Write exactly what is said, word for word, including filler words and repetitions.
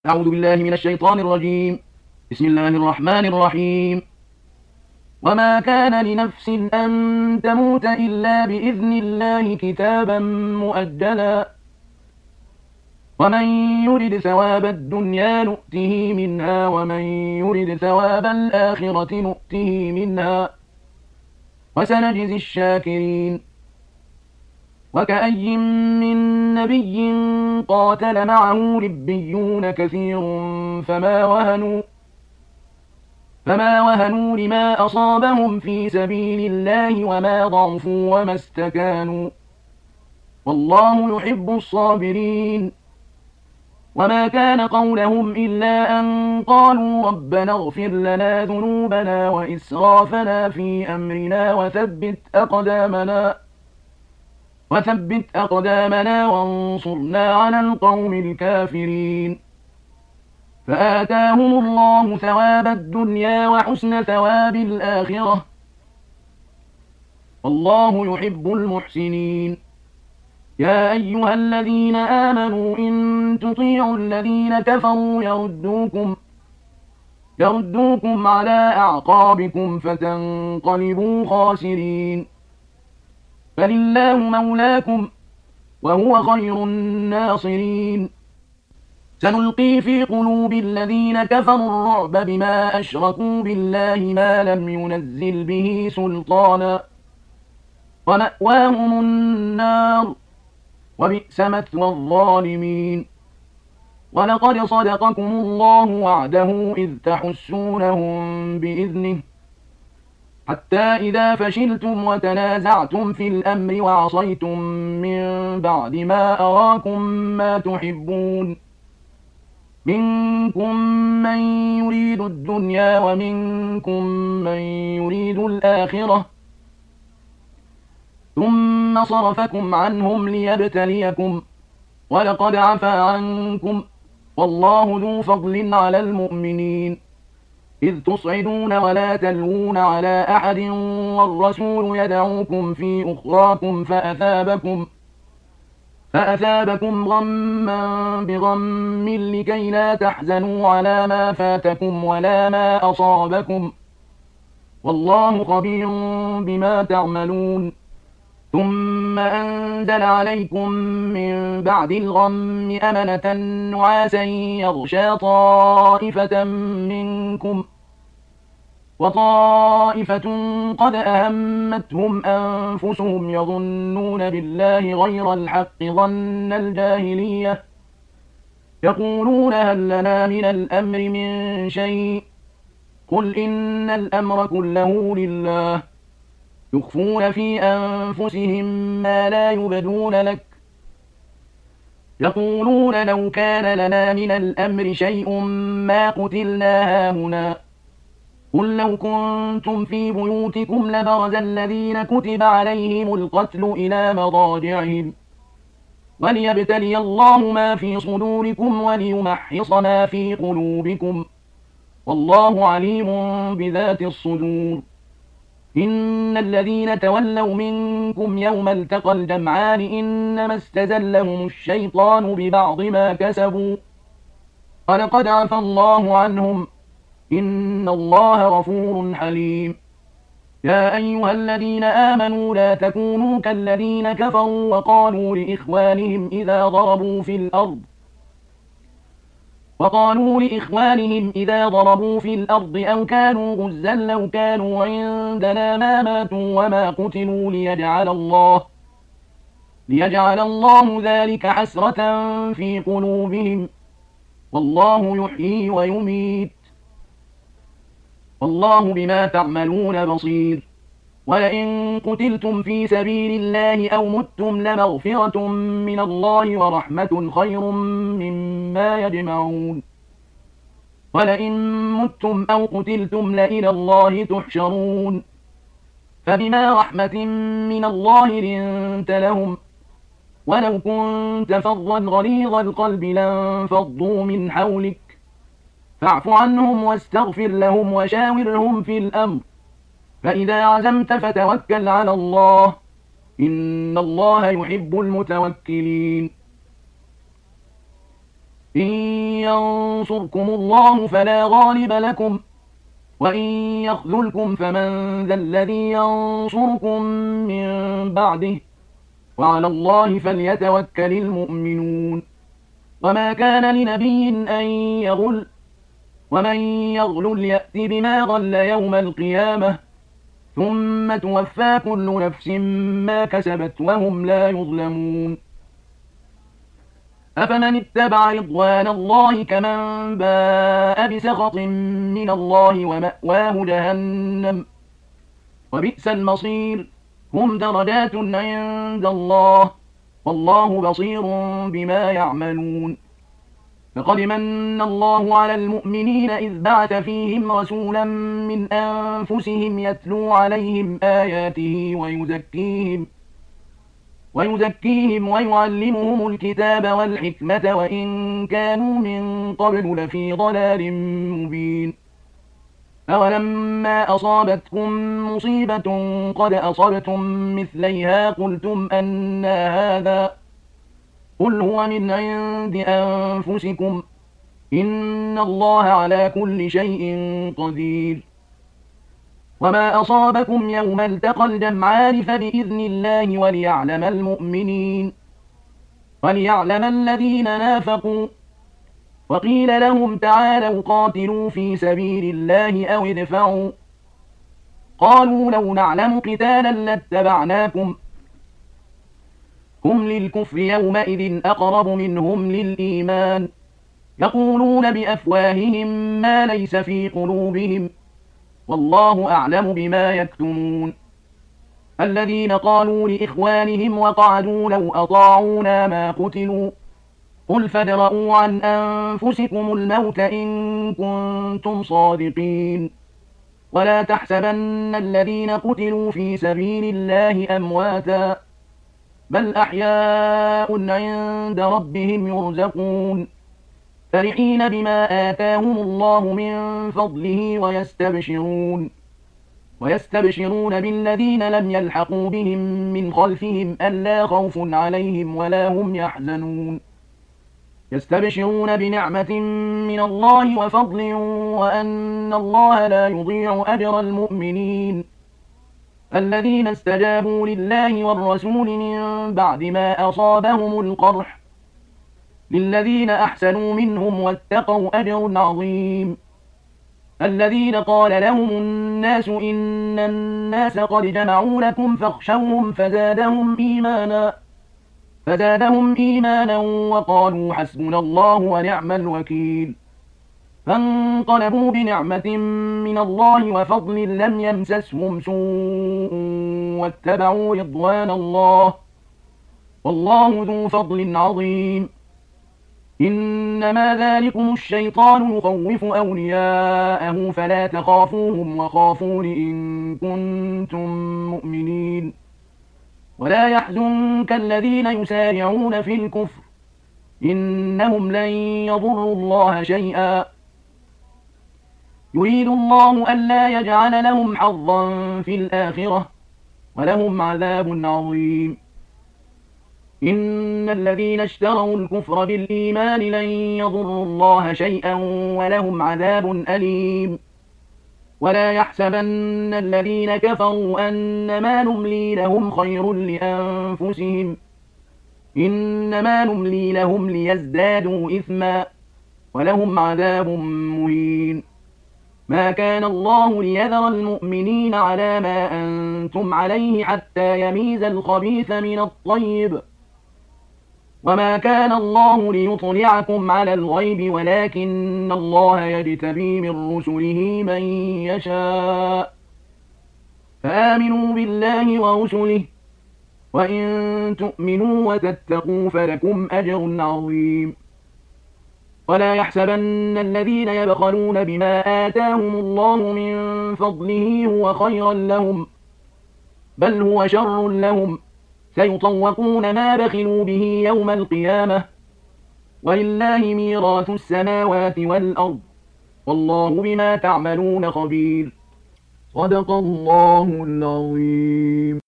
أعوذ بالله من الشيطان الرجيم. بسم الله الرحمن الرحيم. وما كان لنفس أن تموت إلا بإذن الله كتابا مؤجلا ومن يرد ثواب الدنيا نؤته منها ومن يرد ثواب الآخرة نؤته منها وسنجزي الشاكرين. وكأي من نبي قاتل معه ربيون كثير فما وهنوا فما وهنوا لما أصابهم في سبيل الله وما ضعفوا وما استكانوا والله يحب الصابرين. وما كان قولهم إلا أن قالوا ربنا اغفر لنا ذنوبنا وإسرافنا في أمرنا وثبت أقدامنا وثبت أقدامنا وانصرنا على القوم الكافرين. فآتاهم الله ثواب الدنيا وحسن ثواب الآخرة والله يحب المحسنين. يا أيها الذين آمنوا إن تطيعوا الذين كفروا يردوكم يردوكم على أعقابكم فتنقلبوا خاسرين. فلله مولاكم وهو خير الناصرين. سنلقي في قلوب الذين كفروا الرعب بما أشركوا بالله ما لم ينزل به سلطانا ومأواهم النار وبئس مثوى الظالمين. ولقد صدقكم الله وعده إذ تحسونهم بإذنه حتى إذا فشلتم وتنازعتم في الأمر وعصيتم من بعد ما أراكم ما تحبون منكم من يريد الدنيا ومنكم من يريد الآخرة ثم صرفكم عنهم ليبتليكم ولقد عفا عنكم والله ذو فضل على المؤمنين إذ تصعدون ولا تلوون على أحد والرسول يدعوكم في أخراكم فأثابكم فأثابكم غما بغم لكي لا تحزنوا على ما فاتكم ولا ما أصابكم والله خبير بما تعملون. ثم أنزل عليكم من بعد الغم أمنة نعاسا يغشى طائفة منكم وطائفة قد أهمتهم أنفسهم يظنون بالله غير الحق ظن الجاهلية يقولون هل لنا من الأمر من شيء قل إن الأمر كله لله يخفون في أنفسهم ما لا يبدون لك يقولون لو كان لنا من الأمر شيء ما قتلنا هاهنا قل لو كنتم في بيوتكم لبرز الذين كتب عليهم القتل إلى مضاجعهم وليبتلي الله ما في صدوركم وليمحص ما في قلوبكم والله عليم بذات الصدور. إن الذين تولوا منكم يوم التقى الجمعان إنما استزلهم الشيطان ببعض ما كسبوا ولقد عفى الله عنهم إن الله غفور حليم. يا أيها الذين آمنوا لا تكونوا كالذين كفروا وقالوا لإخوانهم إذا ضربوا في الأرض وقالوا لإخوانهم إذا ضربوا في الأرض أو كانوا غزا لو كانوا عندنا ما ماتوا وما قتلوا ليجعل الله ليجعل الله ذلك حسرة في قلوبهم والله يحيي ويميت والله بما تعملون بصير. ولئن قتلتم في سبيل الله أو متم لمغفرة من الله ورحمة خير مما يجمعون. ولئن متم أو قتلتم لإلى الله تحشرون. فبما رحمة من الله لنت لهم ولو كنت فظا غليظ القلب لانفضوا من حولك فاعف عنهم واستغفر لهم وشاورهم في الأمر فإذا عزمت فتوكل على الله إن الله يحب المتوكلين. إن ينصركم الله فلا غالب لكم وإن يخذلكم فمن ذا الذي ينصركم من بعده وعلى الله فليتوكل المؤمنون وما كان لنبي أن يغل ومن يغل يأت بما غل يوم القيامة ثم توفى كل نفس ما كسبت وهم لا يظلمون أفمن اتبع رضوان الله كمن باء بسخط من الله ومأواه جهنم وبئس المصير هم درجات عند الله والله بصير بما يعملون لقد من الله على المؤمنين إذ بعث فيهم رسولا من أنفسهم يتلو عليهم آياته ويزكيهم ويزكيهم ويعلمهم الكتاب والحكمة وإن كانوا من قبل لفي ضلال مبين أولما أصابتكم مصيبة قد أصبتم مثليها قلتم أنى هذا قل هو من عند أنفسكم إن الله على كل شيء قدير وما أصابكم يوم التقى الجمعان فبإذن الله وليعلم المؤمنين وليعلم الذين نافقوا وقيل لهم تعالوا قاتلوا في سبيل الله أو ادفعوا قالوا لو نعلم قتالا لاتبعناكم هم للكفر يومئذ أقرب منهم للإيمان يقولون بأفواههم ما ليس في قلوبهم والله أعلم بما يكتمون الذين قالوا لإخوانهم وقعدوا لو أطاعونا ما قتلوا قل فادرءوا عن أنفسكم الموت إن كنتم صادقين ولا تحسبن الذين قتلوا في سبيل الله أمواتا بل أحياء عند ربهم يرزقون فرحين بما آتاهم الله من فضله ويستبشرون ويستبشرون بالذين لم يلحقوا بهم من خلفهم ألا خوف عليهم ولا هم يحزنون يستبشرون بنعمة من الله وفضل وأن الله لا يضيع أجر المؤمنين الذين استجابوا لله والرسول من بعد ما أصابهم القرح للذين أحسنوا منهم واتقوا أجر عظيم الذين قال لهم الناس إن الناس قد جمعوا لكم فاخشوهم فزادهم إيمانا فزادهم إيمانا وقالوا حسبنا الله ونعم الوكيل فانقلبوا بنعمة من الله وفضل لم يمسسهم سوء واتبعوا رضوان الله والله ذو فضل عظيم إنما ذلكم الشيطان يخوف أولياءه فلا تخافوهم وخافون إن كنتم مؤمنين ولا يحزنك الذين يسارعون في الكفر إنهم لن يضروا الله شيئا يريد الله ألا يجعل لهم حظا في الآخرة ولهم عذاب عظيم إن الذين اشتروا الكفر بالإيمان لن يضروا الله شيئا ولهم عذاب أليم ولا يحسبن الذين كفروا أنما نملي لهم خير لأنفسهم إنما نملي لهم ليزدادوا إثما ولهم عذاب مهين ما كان الله ليذر المؤمنين على ما أنتم عليه حتى يميز الخبيث من الطيب وما كان الله ليطلعكم على الغيب ولكن الله يجتبي من رسله من يشاء فآمنوا بالله ورسله وإن تؤمنوا وتتقوا فلكم أجر عظيم ولا يحسبن الذين يبخلون بما آتاهم الله من فضله هو خيرا لهم بل هو شر لهم سيطوقون ما بخلوا به يوم القيامة ولله ميراث السماوات والأرض والله بما تعملون خبير صدق الله العظيم.